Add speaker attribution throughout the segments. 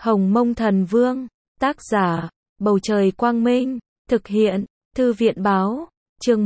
Speaker 1: Hồng Mông Thần Vương, tác giả, Bầu Trời Quang Minh, thực hiện, Thư viện Báo, chương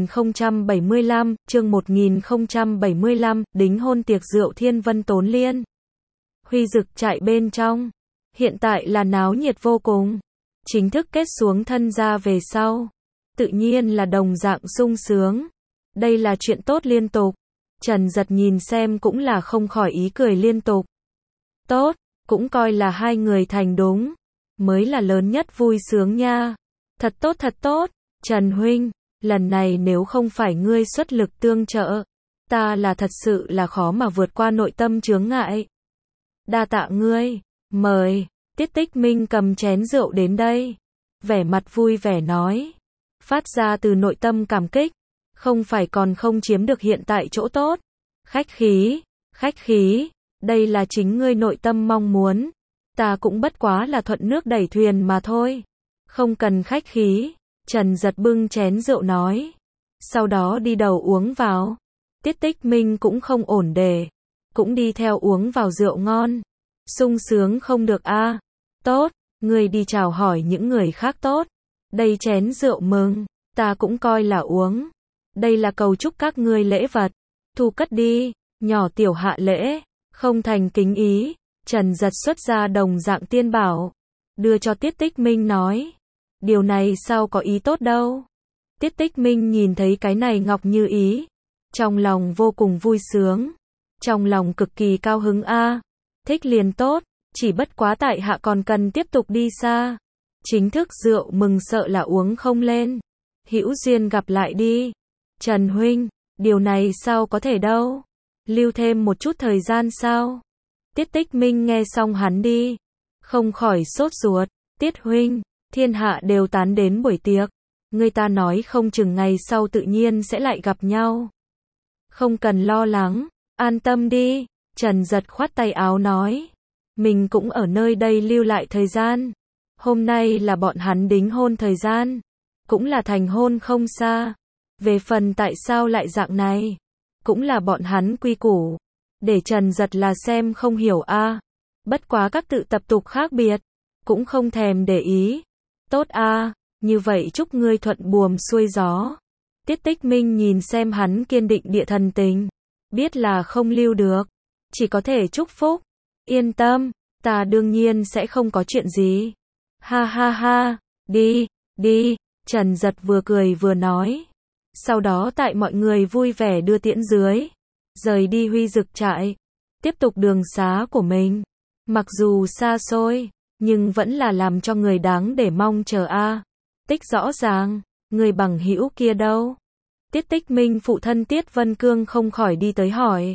Speaker 1: 1075, đính hôn tiệc rượu Thiên Vân Tốn Liên. Huy Dực trại bên trong, hiện tại là náo nhiệt vô cùng. Chính thức kết xuống thân gia về sau, tự nhiên là đồng dạng sung sướng. Đây là chuyện tốt liên tục. Trần Giật nhìn xem cũng là không khỏi ý cười liên tục. Tốt, cũng coi là hai người thành đúng, mới là lớn nhất vui sướng nha. Thật tốt, Trần huynh, lần này nếu không phải ngươi xuất lực tương trợ, ta là thật sự là khó mà vượt qua nội tâm chướng ngại. Đa tạ ngươi, mời. Tiết Tích Minh cầm chén rượu đến đây, vẻ mặt vui vẻ nói, phát ra từ nội tâm cảm kích, không phải còn không chiếm được hiện tại chỗ tốt. Khách khí, đây là chính ngươi nội tâm mong muốn, ta cũng bất quá là thuận nước đẩy thuyền mà thôi. Không cần khách khí, Trần Giật bưng chén rượu nói, sau đó đi đầu uống vào. Tiết Tích Minh cũng không ổn đề, cũng đi theo uống vào rượu ngon. Sung sướng không được a. Tốt, ngươi đi chào hỏi những người khác tốt. Đây chén rượu mừng, ta cũng coi là uống. Đây là cầu chúc các ngươi lễ vật. Thu cất đi, nhỏ tiểu hạ lễ, không thành kính ý. Trần Giật xuất ra đồng dạng tiên bảo, đưa cho Tiết Tích Minh nói, điều này sao có ý tốt đâu. Tiết Tích Minh nhìn thấy cái này ngọc như ý, trong lòng vô cùng vui sướng, trong lòng cực kỳ cao hứng a. Thích liền tốt, chỉ bất quá tại hạ còn cần tiếp tục đi xa. Chính thức rượu mừng sợ là uống không lên. Hữu duyên gặp lại đi. Trần huynh, điều này sao có thể đâu. Lưu thêm một chút thời gian sao? Tiết Tích Minh nghe xong hắn đi, không khỏi sốt ruột. Tiết huynh, thiên hạ đều tán đến buổi tiệc, người ta nói không chừng ngày sau tự nhiên sẽ lại gặp nhau. Không cần lo lắng, an tâm đi. Trần Giật khoát tay áo nói, mình cũng ở nơi đây lưu lại thời gian. Hôm nay là bọn hắn đính hôn thời gian, cũng là thành hôn không xa. Về phần tại sao lại dạng này, cũng là bọn hắn quy củ, để Trần Giật là xem không hiểu a. Bất quá các tự tập tục khác biệt, cũng không thèm để ý. Tốt a, như vậy chúc ngươi thuận buồm xuôi gió. Tiết Tích Minh nhìn xem hắn kiên định địa thần tình, biết là không lưu được, chỉ có thể chúc phúc. Yên tâm, ta đương nhiên sẽ không có chuyện gì. Ha ha, đi, Trần Giật vừa cười vừa nói. Sau đó tại mọi người vui vẻ đưa tiễn dưới, rời đi Huy Dực trại, tiếp tục đường xá của mình. Mặc dù xa xôi, nhưng vẫn là làm cho người đáng để mong chờ a. Tích rõ ràng, người bằng hữu kia đâu? Tiết Tích Minh phụ thân Tiết Vân Cương không khỏi đi tới hỏi.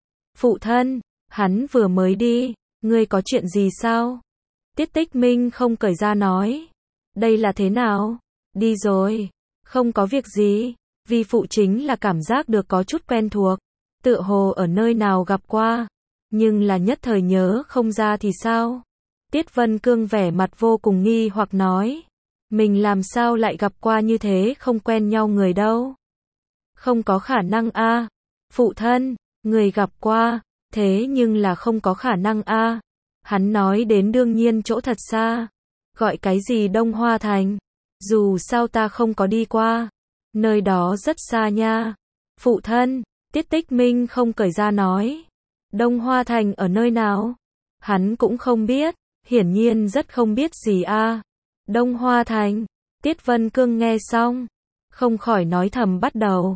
Speaker 1: Phụ thân, hắn vừa mới đi, ngươi có chuyện gì sao? Tiết Tích Minh không cởi ra nói. Đây là thế nào? Đi rồi. Không có việc gì, vì phụ chính là cảm giác được có chút quen thuộc, tựa hồ ở nơi nào gặp qua, nhưng là nhất thời nhớ không ra thì sao? Tiết Vân Cương vẻ mặt vô cùng nghi hoặc nói, mình làm sao lại gặp qua như thế không quen nhau người đâu? Không có khả năng a. Phụ thân, người gặp qua, thế nhưng là không có khả năng a. Hắn nói đến đương nhiên chỗ thật xa, gọi cái gì Đông Hoa Thành, dù sao ta không có đi qua, nơi đó rất xa nha. Phụ thân, Tiết Tích Minh không cởi ra nói, Đông Hoa Thành ở nơi nào? Hắn cũng không biết, hiển nhiên rất không biết gì a. Đông Hoa Thành. Tiết Vân Cương nghe xong, không khỏi nói thầm bắt đầu.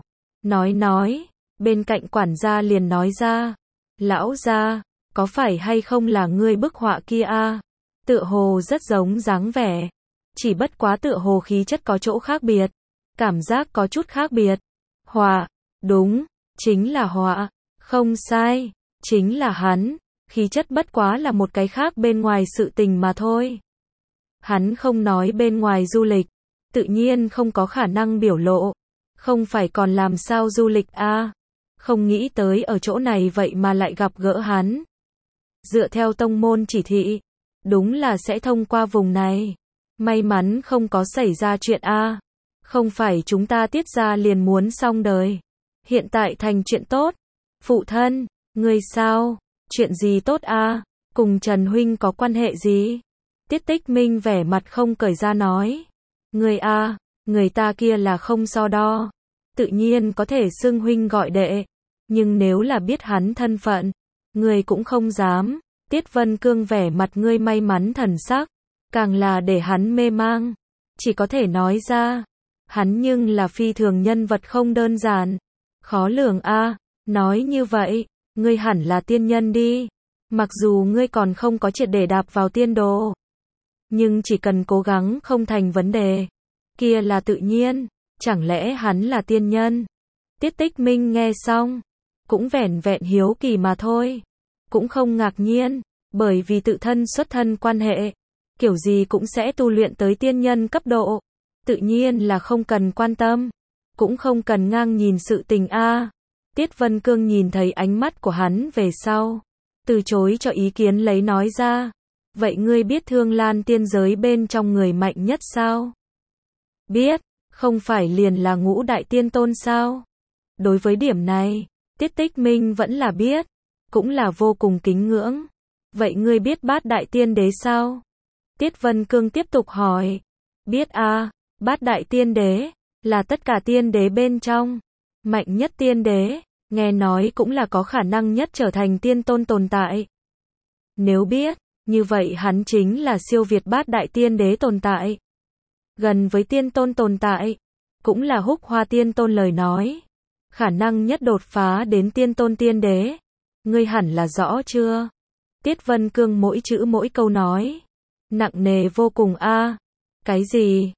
Speaker 1: Nói, bên cạnh quản gia liền nói ra, lão gia, có phải hay không là ngươi bức họa kia a? Tựa hồ rất giống dáng vẻ, chỉ bất quá tựa hồ khí chất có chỗ khác biệt, cảm giác có chút khác biệt. Họa, đúng, chính là họa, không sai, chính là hắn, khí chất bất quá là một cái khác bên ngoài sự tình mà thôi. Hắn không nói bên ngoài du lịch, tự nhiên không có khả năng biểu lộ, không phải còn làm sao du lịch a? Không nghĩ tới ở chỗ này vậy mà lại gặp gỡ hắn. Dựa theo tông môn chỉ thị, đúng là sẽ thông qua vùng này. May mắn không có xảy ra chuyện a. Không phải chúng ta Tiết gia liền muốn xong đời. Hiện tại thành chuyện tốt. Phụ thân, ngươi sao? Chuyện gì tốt a? Cùng Trần huynh có quan hệ gì? Tiết Tích Minh vẻ mặt không cởi ra nói. Người a, người ta kia là không so đo. Tự nhiên có thể xưng huynh gọi đệ. Nhưng nếu là biết hắn thân phận, người cũng không dám. Tiết Vân Cương vẻ mặt ngươi may mắn thần sắc. Càng là để hắn mê mang. Chỉ có thể nói ra. Hắn nhưng là phi thường nhân vật không đơn giản. Khó lường a, nói như vậy, ngươi hẳn là tiên nhân đi. Mặc dù ngươi còn không có triệt để đạp vào tiên đồ. Nhưng chỉ cần cố gắng không thành vấn đề. Kia là tự nhiên. Chẳng lẽ hắn là tiên nhân? Tiết Tích Minh nghe xong. Cũng vẻn vẹn hiếu kỳ mà thôi. Cũng không ngạc nhiên. Bởi vì tự thân xuất thân quan hệ. Kiểu gì cũng sẽ tu luyện tới tiên nhân cấp độ. Tự nhiên là không cần quan tâm. Cũng không cần ngang nhìn sự tình a. Tiết Vân Cương nhìn thấy ánh mắt của hắn về sau. Từ chối cho ý kiến lấy nói ra. Vậy ngươi biết Thương Lan tiên giới bên trong người mạnh nhất sao? Biết, không phải liền là Ngũ Đại Tiên Tôn sao? Đối với điểm này, Tiết Tích Minh vẫn là biết. Cũng là vô cùng kính ngưỡng. Vậy ngươi biết Bát Đại Tiên Đế sao? Tiết Vân Cương tiếp tục hỏi. Biết a, Bát Đại Tiên Đế là tất cả tiên đế bên trong mạnh nhất tiên đế, nghe nói cũng là có khả năng nhất trở thành tiên tôn tồn tại. Nếu biết, như vậy hắn chính là siêu việt Bát Đại Tiên Đế tồn tại. Gần với tiên tôn tồn tại, cũng là Húc Hoa Tiên Tôn lời nói. Khả năng nhất đột phá đến tiên tôn tiên đế. Ngươi hẳn là rõ chưa? Tiết Vân Cương mỗi chữ mỗi câu nói. Nặng nề vô cùng a. Cái gì?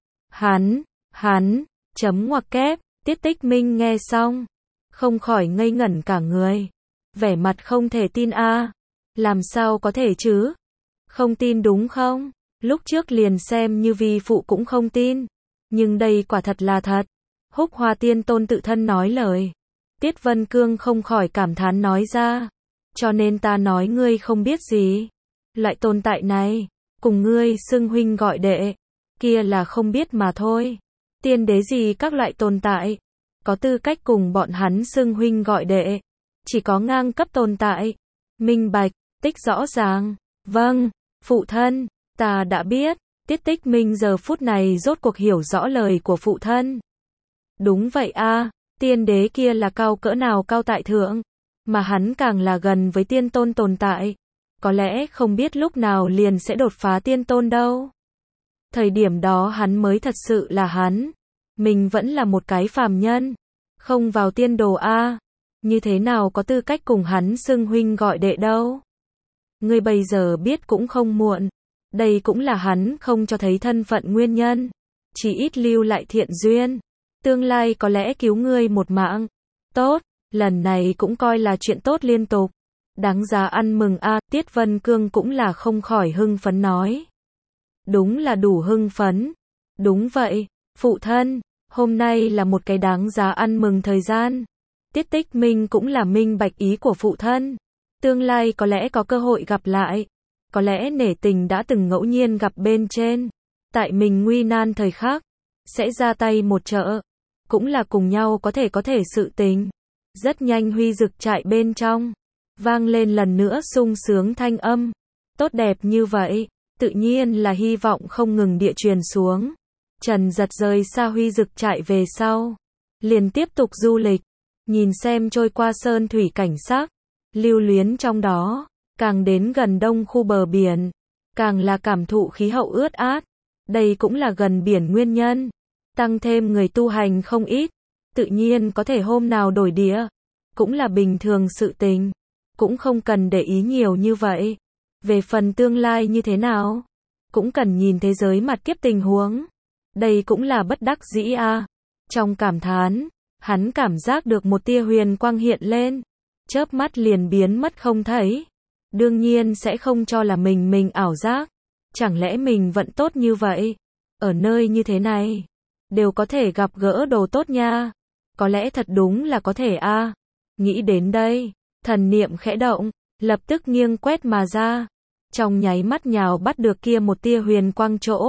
Speaker 1: Hắn, chấm ngoặc kép. Tiết Tích Minh nghe xong. Không khỏi ngây ngẩn cả người. Vẻ mặt không thể tin a. Làm sao có thể chứ? Không tin đúng không? Lúc trước liền xem như vi phụ cũng không tin. Nhưng đây quả thật là thật. Húc Hoa Tiên Tôn tự thân nói lời. Tiết Vân Cương không khỏi cảm thán nói ra. Cho nên ta nói ngươi không biết gì. Loại tồn tại này, cùng ngươi xưng huynh gọi đệ, kia là không biết mà thôi. Tiên đế gì các loại tồn tại, có tư cách cùng bọn hắn xưng huynh gọi đệ. Chỉ có ngang cấp tồn tại. Minh bạch, tích rõ ràng. Vâng, phụ thân, ta đã biết. Tiết Tích Minh giờ phút này rốt cuộc hiểu rõ lời của phụ thân. Đúng vậy a, tiên đế kia là cao cỡ nào cao tại thượng, mà hắn càng là gần với tiên tôn tồn tại. Có lẽ không biết lúc nào liền sẽ đột phá tiên tôn đâu. Thời điểm đó hắn mới thật sự là hắn. Mình vẫn là một cái phàm nhân. Không vào tiên đồ a. Như thế nào có tư cách cùng hắn xưng huynh gọi đệ đâu. Ngươi bây giờ biết cũng không muộn. Đây cũng là hắn không cho thấy thân phận nguyên nhân. Chỉ ít lưu lại thiện duyên. Tương lai có lẽ cứu ngươi một mạng. Tốt, lần này cũng coi là chuyện tốt liên tục. Đáng giá ăn mừng a. Tiết Vân Cương cũng là không khỏi hưng phấn nói. Đúng là đủ hưng phấn. Đúng vậy, phụ thân, hôm nay là một cái đáng giá ăn mừng thời gian. Tiết Tích Minh cũng là minh bạch ý của phụ thân. Tương lai có lẽ có cơ hội gặp lại. Có lẽ nể tình đã từng ngẫu nhiên gặp bên trên. Tại mình nguy nan thời khắc, sẽ ra tay một trợ. Cũng là cùng nhau có thể sự tình. Rất nhanh Huy Dực trại bên trong. Vang lên lần nữa sung sướng thanh âm. Tốt đẹp như vậy. Tự nhiên là hy vọng không ngừng địa truyền xuống. Trần Giật rời xa Huy Dực trại về sau. Liền tiếp tục du lịch. Nhìn xem trôi qua sơn thủy cảnh sắc. Lưu luyến trong đó. Càng đến gần đông khu bờ biển. Càng là cảm thụ khí hậu ướt át. Đây cũng là gần biển nguyên nhân. Tăng thêm người tu hành không ít. Tự nhiên có thể hôm nào đổi địa. Cũng là bình thường sự tình. Cũng không cần để ý nhiều như vậy. Về phần tương lai như thế nào, cũng cần nhìn thế giới mặt kiếp tình huống. Đây cũng là bất đắc dĩ a. Trong cảm thán, hắn cảm giác được một tia huyền quang hiện lên. Chớp mắt liền biến mất không thấy. Đương nhiên sẽ không cho là mình ảo giác. Chẳng lẽ mình vẫn tốt như vậy? Ở nơi như thế này, đều có thể gặp gỡ đồ tốt nha. Có lẽ thật đúng là có thể a. Nghĩ đến đây, thần niệm khẽ động, lập tức nghiêng quét mà ra. Trong nháy mắt nhào bắt được kia một tia huyền quang chỗ.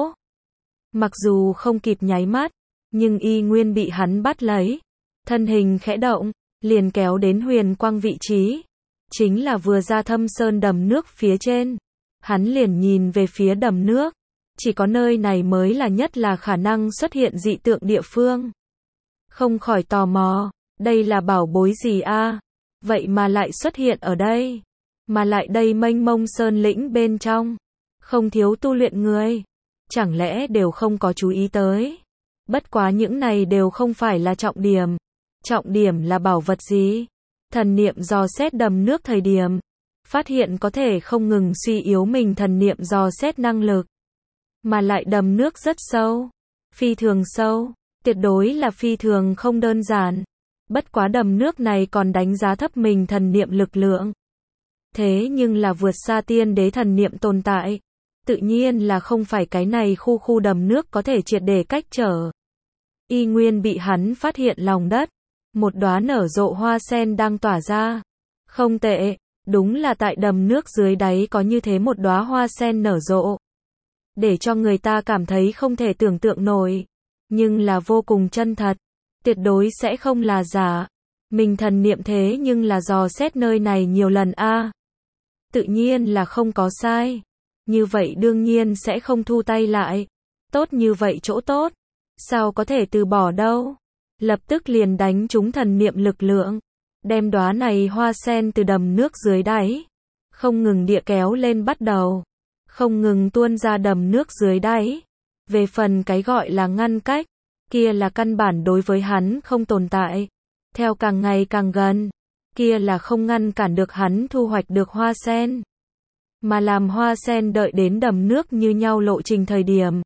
Speaker 1: Mặc dù không kịp nháy mắt, nhưng y nguyên bị hắn bắt lấy. Thân hình khẽ động, liền kéo đến huyền quang vị trí. chính là vừa ra Thâm Sơn đầm nước phía trên. Hắn liền nhìn về phía đầm nước. Chỉ có nơi này mới là nhất là khả năng xuất hiện dị tượng địa phương. Không khỏi tò mò, đây là bảo bối gì a? Vậy mà lại xuất hiện ở đây. Mà lại đây mênh mông sơn lĩnh bên trong. Không thiếu tu luyện người. Chẳng lẽ đều không có chú ý tới. Bất quá những này đều không phải là trọng điểm. Trọng điểm là bảo vật gì? Thần niệm dò xét đầm nước thời điểm. Phát hiện có thể không ngừng suy yếu mình thần niệm dò xét năng lực. Mà lại đầm nước rất sâu. Phi thường sâu. Tuyệt đối là phi thường không đơn giản. Bất quá đầm nước này còn đánh giá thấp mình thần niệm lực lượng. Thế nhưng là vượt xa tiên đế thần niệm tồn tại. Tự nhiên là không phải cái này khu đầm nước có thể triệt để cách trở. Y nguyên bị hắn phát hiện lòng đất. Một đóa nở rộ hoa sen đang tỏa ra. Không tệ, đúng là tại đầm nước dưới đáy có như thế một đóa hoa sen nở rộ. Để cho người ta cảm thấy không thể tưởng tượng nổi. Nhưng là vô cùng chân thật. Tuyệt đối sẽ không là giả. Mình thần niệm thế nhưng là dò xét nơi này nhiều lần a. Tự nhiên là không có sai. Như vậy đương nhiên sẽ không thu tay lại. Tốt như vậy chỗ tốt. Sao có thể từ bỏ đâu. Lập tức liền đánh trúng thần niệm lực lượng. Đem đóa này hoa sen từ đầm nước dưới đáy. Không ngừng địa kéo lên bắt đầu. Không ngừng tuôn ra đầm nước dưới đáy. Về phần cái gọi là ngăn cách. Kia là căn bản đối với hắn không tồn tại. Theo càng ngày càng gần. Kia là không ngăn cản được hắn thu hoạch được hoa sen. Mà làm hoa sen đợi đến đầm nước như nhau lộ trình thời điểm.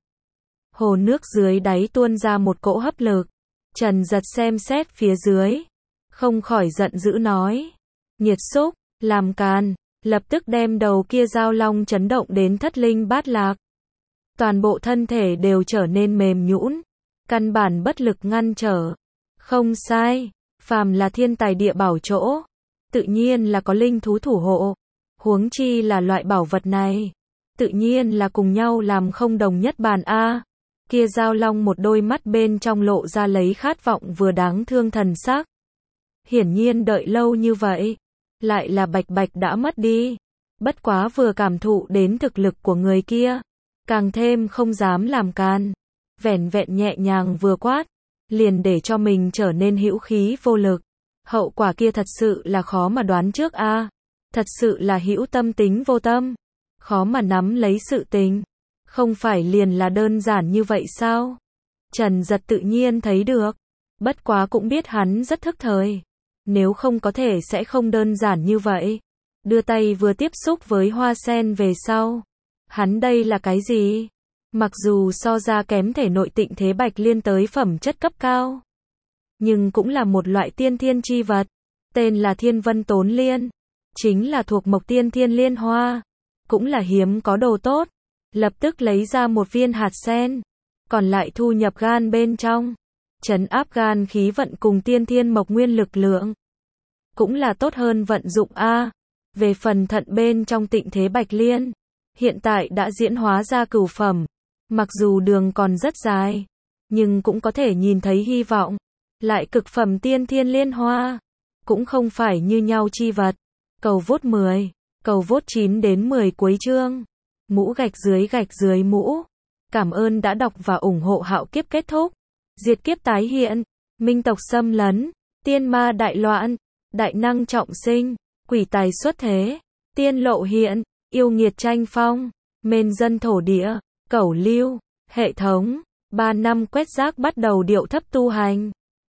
Speaker 1: Hồ nước dưới đáy tuôn ra một cỗ hấp lực. Trần Giật xem xét phía dưới. Không khỏi giận dữ nói. Nhiệt xúc, làm càn. Lập tức đem đầu kia dao long chấn động đến thất linh bát lạc. Toàn bộ thân thể đều trở nên mềm nhũn. Căn bản bất lực ngăn trở. Không sai. Phàm là thiên tài địa bảo chỗ. Tự nhiên là có linh thú thủ hộ. Huống chi là loại bảo vật này. Tự nhiên là cùng nhau làm không đồng nhất bàn a. Kia dao long một đôi mắt bên trong lộ ra lấy khát vọng vừa đáng thương thần sắc. Hiển nhiên đợi lâu như vậy. Lại là bạch bạch đã mất đi. Bất quá vừa cảm thụ đến thực lực của người kia. Càng thêm không dám làm can. Vẻn vẹn nhẹ nhàng vừa quát. Liền để cho mình trở nên hữu khí vô lực. Hậu quả kia thật sự là khó mà đoán trước a. Thật sự là hữu tâm tính vô tâm. Khó mà nắm lấy sự tình. Không phải liền là đơn giản như vậy sao? Trần Giật tự nhiên thấy được. Bất quá cũng biết hắn rất thức thời. Nếu không có thể sẽ không đơn giản như vậy. Đưa tay vừa tiếp xúc với hoa sen về sau. Hắn đây là cái gì? Mặc dù so ra kém thể nội tịnh thế bạch liên tới phẩm chất cấp cao. Nhưng cũng là một loại tiên thiên chi vật. Tên là Thiên Vân Tốn Liên. Chính là thuộc mộc tiên thiên liên hoa. Cũng là hiếm có đồ tốt. Lập tức lấy ra một viên hạt sen. Còn lại thu nhập gan bên trong. Trấn áp gan khí vận cùng tiên thiên mộc nguyên lực lượng. Cũng là tốt hơn vận dụng a. Về phần thận bên trong tịnh thế bạch liên. Hiện tại đã diễn hóa ra cửu phẩm. Mặc dù đường còn rất dài. Nhưng cũng có thể nhìn thấy hy vọng. Lại cực phẩm tiên thiên liên hoa. Cũng không phải như nhau chi vật. Cầu vốt 10. Cầu vốt 9 đến 10 cuối chương. Mũ gạch dưới mũ. Cảm ơn đã đọc và ủng hộ Hạo Kiếp kết thúc. Diệt kiếp tái hiện. Minh tộc xâm lấn. Tiên ma đại loạn. Đại năng trọng sinh. Quỷ tài xuất thế. Tiên lộ hiện. Yêu nghiệt tranh phong. Mên dân thổ địa. Cẩu lưu. Hệ thống. 3 năm quét rác bắt đầu điệu thấp tu hành.